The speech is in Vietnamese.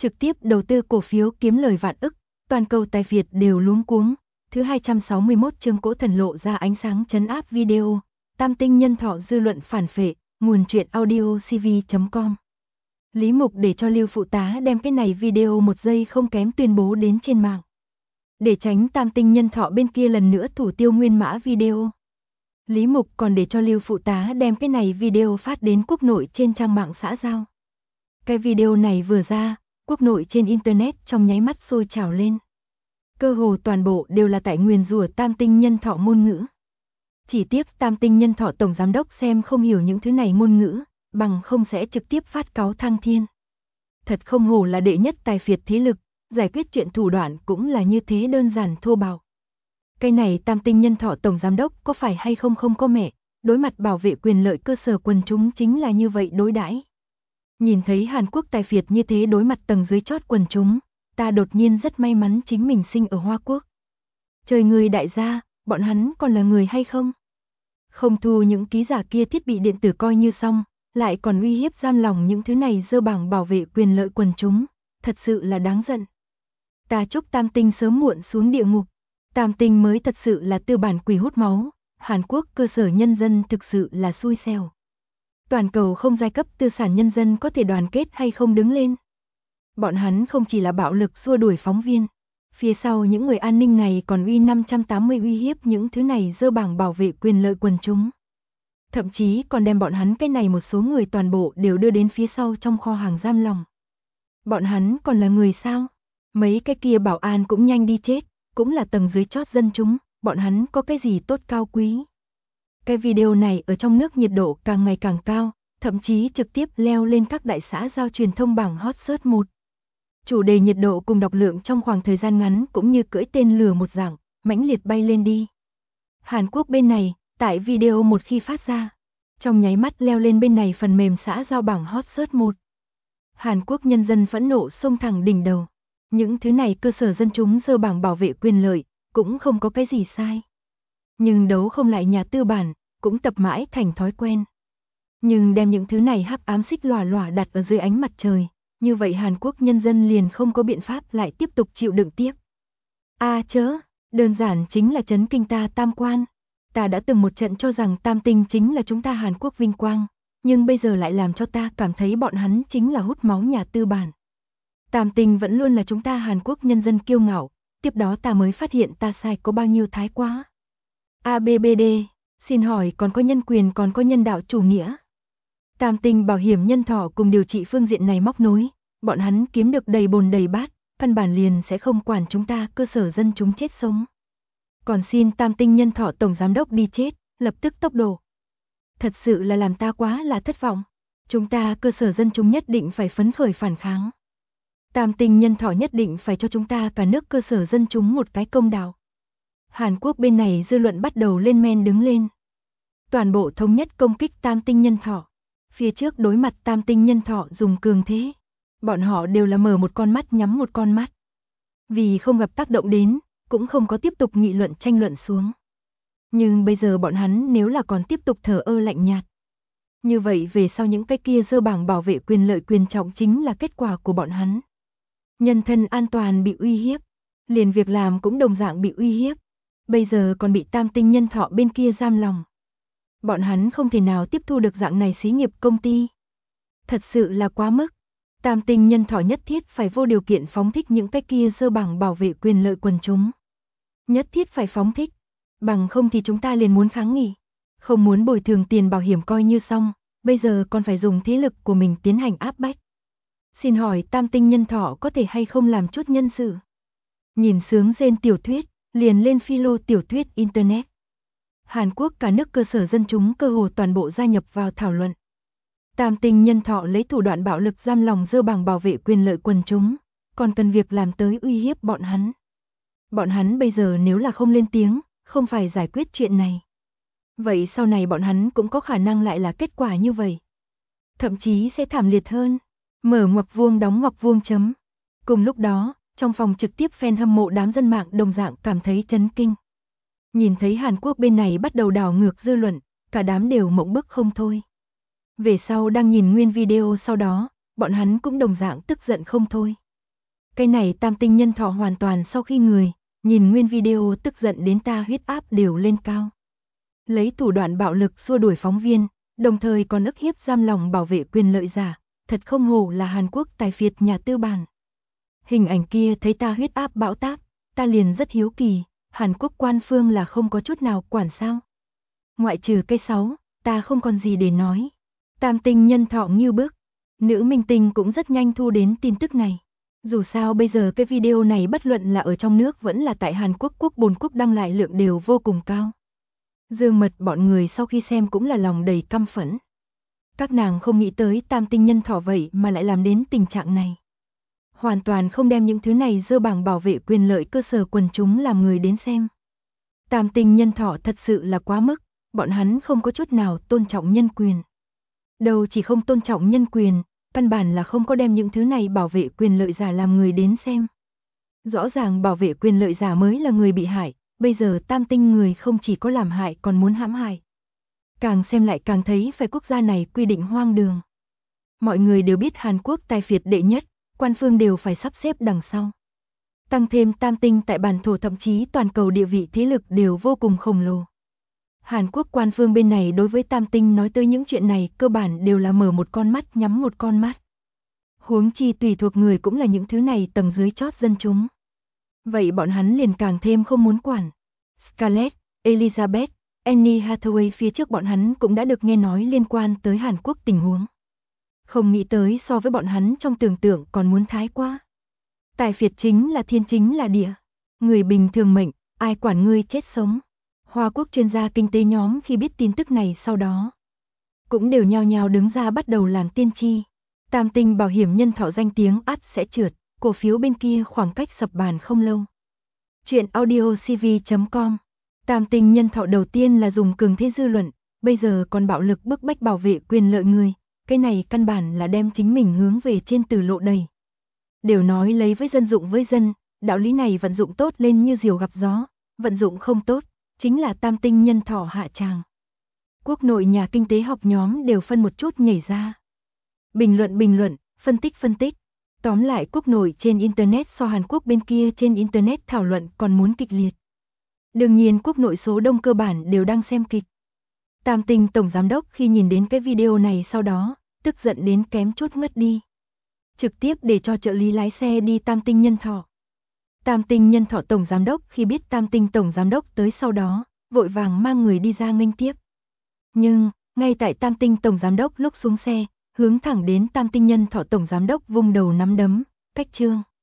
trực tiếp đầu tư cổ phiếu kiếm lời vạn ức, toàn cầu tài Việt đều luống cuống. Thứ 261 chương Cỗ Thần lộ ra ánh sáng trấn áp video, Tam tinh nhân thọ dư luận phản phệ, nguồn truyện audio cv.com. Lý Mục để cho Lưu phụ tá đem cái này video 1 giây không kém tuyên bố đến trên mạng. Để tránh Tam tinh nhân thọ bên kia lần nữa thủ tiêu nguyên mã video. Lý Mục còn để cho Lưu phụ tá đem cái này video phát đến quốc nội trên trang mạng xã giao. Cái video này vừa ra, quốc nội trên internet trong nháy mắt sôi trào lên. Cơ hồ toàn bộ đều là tại nguyền rủa Tam tinh nhân thọ ngôn ngữ. Chỉ tiếc Tam tinh nhân thọ tổng giám đốc xem không hiểu những thứ này ngôn ngữ, bằng không sẽ trực tiếp phát cáo thăng thiên. Thật không hổ là đệ nhất tài phiệt thế lực, giải quyết chuyện thủ đoạn cũng là như thế đơn giản thô bạo. Cái này Tam tinh nhân thọ tổng giám đốc có phải hay không không có mẹ, đối mặt bảo vệ quyền lợi cơ sở quần chúng chính là như vậy đối đãi. Nhìn thấy Hàn Quốc tài phiệt như thế đối mặt tầng dưới chót quần chúng, ta đột nhiên rất may mắn chính mình sinh ở Hoa Quốc. Trời người đại gia, bọn hắn còn là người hay không? Không thu những ký giả kia thiết bị điện tử coi như xong, lại còn uy hiếp giam lòng những thứ này dơ bảng bảo vệ quyền lợi quần chúng, thật sự là đáng giận. Ta chúc Tam tinh sớm muộn xuống địa ngục. Tam tinh mới thật sự là tư bản quỷ hút máu, Hàn Quốc cơ sở nhân dân thực sự là xui xẻo. Toàn cầu không giai cấp tư sản nhân dân có thể đoàn kết hay không đứng lên. Bọn hắn không chỉ là bạo lực xua đuổi phóng viên, phía sau những người an ninh này còn uy 580 uy hiếp những thứ này dơ bảng bảo vệ quyền lợi quần chúng. Thậm chí còn đem bọn hắn cái này một số người toàn bộ đều đưa đến phía sau trong kho hàng giam lòng. Bọn hắn còn là người sao? Mấy cái kia bảo an cũng nhanh đi chết, cũng là tầng dưới chót dân chúng, bọn hắn có cái gì tốt cao quý. Cái video này ở trong nước nhiệt độ càng ngày càng cao, thậm chí trực tiếp leo lên các đại xã giao truyền thông bảng hot search 1. Chủ đề nhiệt độ cùng đọc lượng trong khoảng thời gian ngắn cũng như cưỡi tên lửa một dạng, mãnh liệt bay lên đi. Hàn Quốc bên này, tại video một khi phát ra, trong nháy mắt leo lên bên này phần mềm xã giao bảng hot search 1. Hàn Quốc nhân dân phẫn nộ xông thẳng đỉnh đầu. Những thứ này cơ sở dân chúng dơ bảng bảo vệ quyền lợi, cũng không có cái gì sai. Nhưng đấu không lại nhà tư bản, cũng tập mãi thành thói quen. Nhưng đem những thứ này hắc ám xích lòa lòa đặt ở dưới ánh mặt trời, như vậy Hàn Quốc nhân dân liền không có biện pháp lại tiếp tục chịu đựng tiếp. Chớ, đơn giản chính là chấn kinh ta tam quan. Ta đã từng một trận cho rằng Tam tinh chính là chúng ta Hàn Quốc vinh quang, nhưng bây giờ lại làm cho ta cảm thấy bọn hắn chính là hút máu nhà tư bản. Tam tinh vẫn luôn là chúng ta Hàn Quốc nhân dân kiêu ngạo, tiếp đó ta mới phát hiện ta sai có bao nhiêu thái quá. ABBD, xin hỏi còn có nhân quyền còn có nhân đạo chủ nghĩa. Tam tinh bảo hiểm nhân thọ cùng điều trị phương diện này móc nối, bọn hắn kiếm được đầy bồn đầy bát, căn bản liền sẽ không quản chúng ta cơ sở dân chúng chết sống. Còn xin Tam tinh nhân thọ tổng giám đốc đi chết, lập tức tốc độ. Thật sự là làm ta quá là thất vọng. Chúng ta cơ sở dân chúng nhất định phải phấn khởi phản kháng. Tam tinh nhân thọ nhất định phải cho chúng ta cả nước cơ sở dân chúng một cái công đạo. Hàn Quốc bên này dư luận bắt đầu lên men đứng lên. Toàn bộ thống nhất công kích Tam tinh nhân thọ. Phía trước đối mặt Tam tinh nhân thọ dùng cường thế. Bọn họ đều là mở một con mắt nhắm một con mắt. Vì không gặp tác động đến, cũng không có tiếp tục nghị luận tranh luận xuống. Nhưng bây giờ bọn hắn nếu là còn tiếp tục thờ ơ lạnh nhạt. Như vậy về sau những cái kia dơ bảng bảo vệ quyền lợi quyền trọng chính là kết quả của bọn hắn. Nhân thân an toàn bị uy hiếp, liền việc làm cũng đồng dạng bị uy hiếp, bây giờ còn bị Tam tinh nhân thọ bên kia giam lòng. Bọn hắn không thể nào tiếp thu được dạng này xí nghiệp công ty. Thật sự là quá mức. Tam tinh nhân thọ nhất thiết phải vô điều kiện phóng thích những cái kia dơ bảng bảo vệ quyền lợi quần chúng. Nhất thiết phải phóng thích, bằng không thì chúng ta liền muốn kháng nghị. Không muốn bồi thường tiền bảo hiểm coi như xong, bây giờ còn phải dùng thế lực của mình tiến hành áp bách. Xin hỏi Tam tinh nhân thọ có thể hay không làm chút nhân sự? Nhìn sướng rên tiểu thuyết, liền lên philo tiểu thuyết internet. Hàn Quốc cả nước cơ sở dân chúng cơ hồ toàn bộ gia nhập vào thảo luận. Tam tinh nhân thọ lấy thủ đoạn bạo lực giam lòng dơ bảng bảo vệ quyền lợi quần chúng, còn cần việc làm tới uy hiếp bọn hắn. Bọn hắn bây giờ nếu là không lên tiếng, không phải giải quyết chuyện này. Vậy sau này bọn hắn cũng có khả năng lại là kết quả như vậy. Thậm chí sẽ thảm liệt hơn. Mở ngoặc vuông đóng ngoặc vuông chấm. Cùng lúc đó, trong phòng trực tiếp fan hâm mộ đám dân mạng đồng dạng cảm thấy chấn kinh. Nhìn thấy Hàn Quốc bên này bắt đầu đảo ngược dư luận, cả đám đều mộng bức không thôi. Về sau đang nhìn nguyên video sau đó, bọn hắn cũng đồng dạng tức giận không thôi. Cái này tam tinh nhân thọ hoàn toàn sau khi người, nhìn nguyên video tức giận đến ta huyết áp đều lên cao. Lấy thủ đoạn bạo lực xua đuổi phóng viên, đồng thời còn ức hiếp giam lòng bảo vệ quyền lợi giả, thật không hổ là Hàn Quốc tài phiệt nhà tư bản. Hình ảnh kia thấy ta huyết áp bão táp, ta liền rất hiếu kỳ, Hàn Quốc quan phương là không có chút nào quản sao. Ngoại trừ cây 6, ta không còn gì để nói. Tam tinh nhân thọ nghiêu bức, nữ minh tinh cũng rất nhanh thu đến tin tức này. Dù sao bây giờ cái video này bất luận là ở trong nước vẫn là tại Hàn Quốc quốc bồn quốc đăng lại lượng đều vô cùng cao. Dương Mật bọn người sau khi xem cũng là lòng đầy căm phẫn. Các nàng không nghĩ tới tam tinh nhân thọ vậy mà lại làm đến tình trạng này. Hoàn toàn không đem những thứ này dơ bảng bảo vệ quyền lợi cơ sở quần chúng làm người đến xem. Tam tinh nhân thọ thật sự là quá mức, bọn hắn không có chút nào tôn trọng nhân quyền. Đâu chỉ không tôn trọng nhân quyền, căn bản là không có đem những thứ này bảo vệ quyền lợi giả làm người đến xem. Rõ ràng bảo vệ quyền lợi giả mới là người bị hại, bây giờ tam tinh người không chỉ có làm hại còn muốn hãm hại. Càng xem lại càng thấy phải quốc gia này quy định hoang đường. Mọi người đều biết Hàn Quốc tài phiệt đệ nhất, quan phương đều phải sắp xếp đằng sau. Tăng thêm tam tinh tại bản thổ thậm chí toàn cầu địa vị thế lực đều vô cùng khổng lồ. Hàn Quốc quan phương bên này đối với tam tinh nói tới những chuyện này cơ bản đều là mở một con mắt nhắm một con mắt. Huống chi tùy thuộc người cũng là những thứ này tầng dưới chót dân chúng. Vậy bọn hắn liền càng thêm không muốn quản. Scarlett, Elizabeth, Anne Hathaway phía trước bọn hắn cũng đã được nghe nói liên quan tới Hàn Quốc tình huống. Không nghĩ tới so với bọn hắn trong tưởng tượng còn muốn thái quá. Tài phiệt chính là thiên chính là địa. Người bình thường mệnh, ai quản ngươi chết sống. Hoa Quốc chuyên gia kinh tế nhóm khi biết tin tức này sau đó cũng đều nhao nhao đứng ra bắt đầu làm tiên tri. Tam tinh bảo hiểm nhân thọ danh tiếng ắt sẽ trượt, cổ phiếu bên kia khoảng cách sập bàn không lâu. Chuyện audio cv.com. Tam tinh nhân thọ đầu tiên là dùng cường thế dư luận, bây giờ còn bạo lực bức bách bảo vệ quyền lợi người, cái này căn bản là đem chính mình hướng về trên tử lộ đầy. Đều nói lấy với dân dụng với dân, đạo lý này vận dụng tốt lên như diều gặp gió, vận dụng không tốt, chính là tam tinh nhân thọ hạ tràng. Quốc nội nhà kinh tế học nhóm đều phân một chút nhảy ra. Bình luận, phân tích. Tóm lại quốc nội trên Internet so Hàn Quốc bên kia trên Internet thảo luận còn muốn kịch liệt. Đương nhiên quốc nội số đông cơ bản đều đang xem kịch. Tam tinh tổng giám đốc khi nhìn đến cái video này sau đó, tức giận đến kém chút ngất đi. Trực tiếp để cho trợ lý lái xe đi tam tinh nhân thọ. Tam tinh nhân thọ tổng giám đốc khi biết tam tinh tổng giám đốc tới sau đó, vội vàng mang người đi ra nghênh tiếp. Nhưng, ngay tại tam tinh tổng giám đốc lúc xuống xe, hướng thẳng đến tam tinh nhân thọ tổng giám đốc vung đầu nắm đấm, cách trương.